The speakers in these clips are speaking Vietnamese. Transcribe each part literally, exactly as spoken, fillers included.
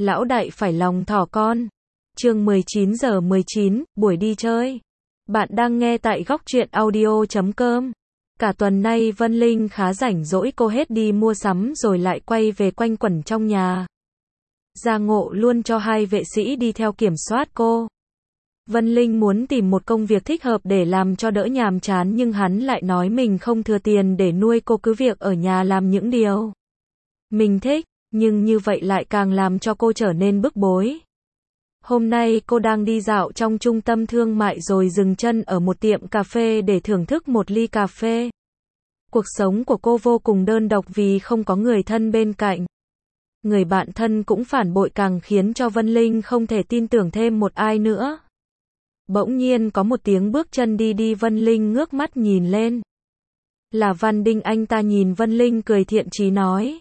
Lão đại phải lòng thỏ con. Chương mười chín giờ mười chín, buổi đi chơi. Bạn đang nghe tại góc truyện audio chấm com. Cả tuần nay Vân Linh khá rảnh rỗi, cô hết đi mua sắm rồi lại quay về quanh quẩn trong nhà. Gia Ngộ luôn cho hai vệ sĩ đi theo kiểm soát cô. Vân Linh muốn tìm một công việc thích hợp để làm cho đỡ nhàm chán, nhưng hắn lại nói mình không thừa tiền để nuôi cô, cứ việc ở nhà làm những điều mình thích, nhưng như vậy lại càng làm cho cô trở nên bức bối. Hôm nay cô đang đi dạo trong trung tâm thương mại rồi dừng chân ở một tiệm cà phê để thưởng thức một ly cà phê. Cuộc sống của cô vô cùng đơn độc vì không có người thân bên cạnh. Người bạn thân cũng phản bội càng khiến cho Vân Linh không thể tin tưởng thêm một ai nữa. Bỗng nhiên có một tiếng bước chân đi đi, Vân Linh ngước mắt nhìn lên. Là Văn Đinh, anh ta nhìn Vân Linh cười thiện chí nói.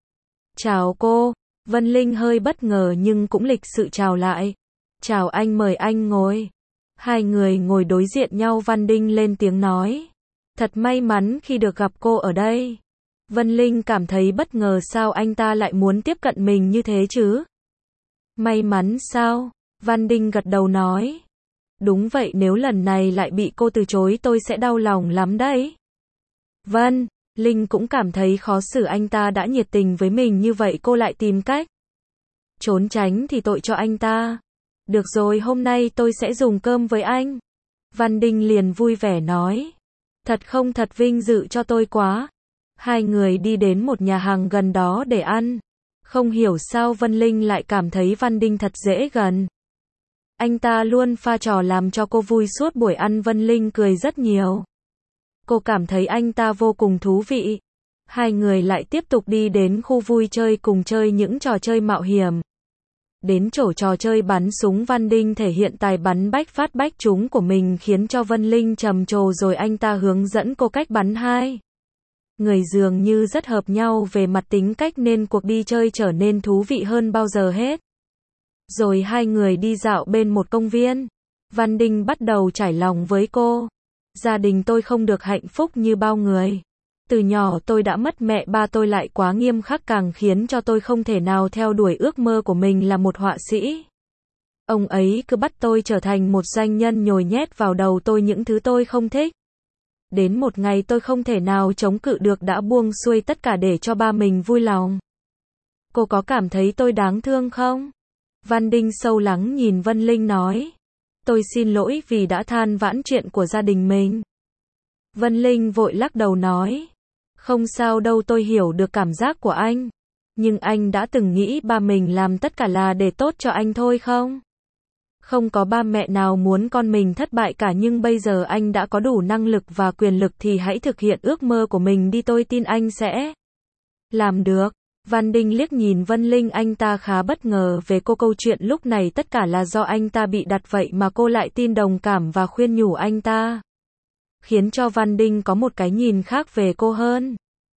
Chào cô. Vân Linh hơi bất ngờ nhưng cũng lịch sự chào lại. Chào anh, mời anh ngồi. Hai người ngồi đối diện nhau, Văn Đinh lên tiếng nói. Thật may mắn khi được gặp cô ở đây. Vân Linh cảm thấy bất ngờ, sao anh ta lại muốn tiếp cận mình như thế chứ? May mắn sao? Văn Đinh gật đầu nói. Đúng vậy, nếu lần này lại bị cô từ chối tôi sẽ đau lòng lắm đấy. Vân Linh cũng cảm thấy khó xử, anh ta đã nhiệt tình với mình như vậy cô lại tìm cách trốn tránh thì tội cho anh ta. Được rồi, hôm nay tôi sẽ dùng cơm với anh. Văn Đinh liền vui vẻ nói. Thật không, thật vinh dự cho tôi quá. Hai người đi đến một nhà hàng gần đó để ăn. Không hiểu sao Vân Linh lại cảm thấy Văn Đinh thật dễ gần. Anh ta luôn pha trò làm cho cô vui suốt buổi ăn. Vân Linh cười rất nhiều. Cô cảm thấy anh ta vô cùng thú vị. Hai người lại tiếp tục đi đến khu vui chơi cùng chơi những trò chơi mạo hiểm. Đến chỗ trò chơi bắn súng, Văn Đinh thể hiện tài bắn bách phát bách trúng của mình khiến cho Vân Linh trầm trồ, rồi anh ta hướng dẫn cô cách bắn. Hai người dường như rất hợp nhau về mặt tính cách nên cuộc đi chơi trở nên thú vị hơn bao giờ hết. Rồi hai người đi dạo bên một công viên. Văn Đinh bắt đầu trải lòng với cô. Gia đình tôi không được hạnh phúc như bao người. Từ nhỏ tôi đã mất mẹ, ba tôi lại quá nghiêm khắc càng khiến cho tôi không thể nào theo đuổi ước mơ của mình là một họa sĩ. Ông ấy cứ bắt tôi trở thành một doanh nhân, nhồi nhét vào đầu tôi những thứ tôi không thích. Đến một ngày tôi không thể nào chống cự được, đã buông xuôi tất cả để cho ba mình vui lòng. Cô có cảm thấy tôi đáng thương không? Văn Đinh sâu lắng nhìn Vân Linh nói. Tôi xin lỗi vì đã than vãn chuyện của gia đình mình. Vân Linh vội lắc đầu nói. Không sao đâu, tôi hiểu được cảm giác của anh. Nhưng anh đã từng nghĩ ba mình làm tất cả là để tốt cho anh thôi không? Không có ba mẹ nào muốn con mình thất bại cả, nhưng bây giờ anh đã có đủ năng lực và quyền lực thì hãy thực hiện ước mơ của mình đi, tôi tin anh sẽ làm được. Văn Đinh liếc nhìn Vân Linh, anh ta khá bất ngờ về cô, câu chuyện lúc này tất cả là do anh ta bị đặt vậy mà cô lại tin, đồng cảm và khuyên nhủ anh ta. Khiến cho Văn Đinh có một cái nhìn khác về cô hơn.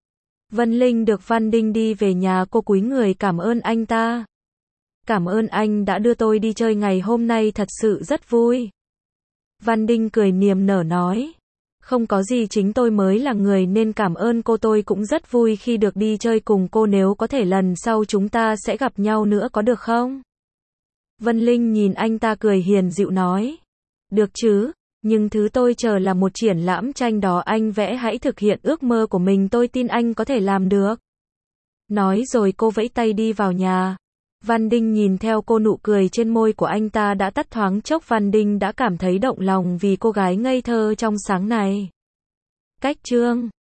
Vân Linh được Văn Đinh đi về nhà, cô cúi người cảm ơn anh ta. Cảm ơn anh đã đưa tôi đi chơi, ngày hôm nay thật sự rất vui. Văn Đinh cười niềm nở nói. Không có gì, chính tôi mới là người nên cảm ơn cô, tôi cũng rất vui khi được đi chơi cùng cô, nếu có thể lần sau chúng ta sẽ gặp nhau nữa có được không? Vân Linh nhìn anh ta cười hiền dịu nói. Được chứ, nhưng thứ tôi chờ là một triển lãm tranh đó anh vẽ, hãy thực hiện ước mơ của mình, tôi tin anh có thể làm được. Nói rồi cô vẫy tay đi vào nhà. Văn Đinh nhìn theo cô, nụ cười trên môi của anh ta đã tắt thoáng chốc. Văn Đinh đã cảm thấy động lòng vì cô gái ngây thơ trong sáng này. Cách chương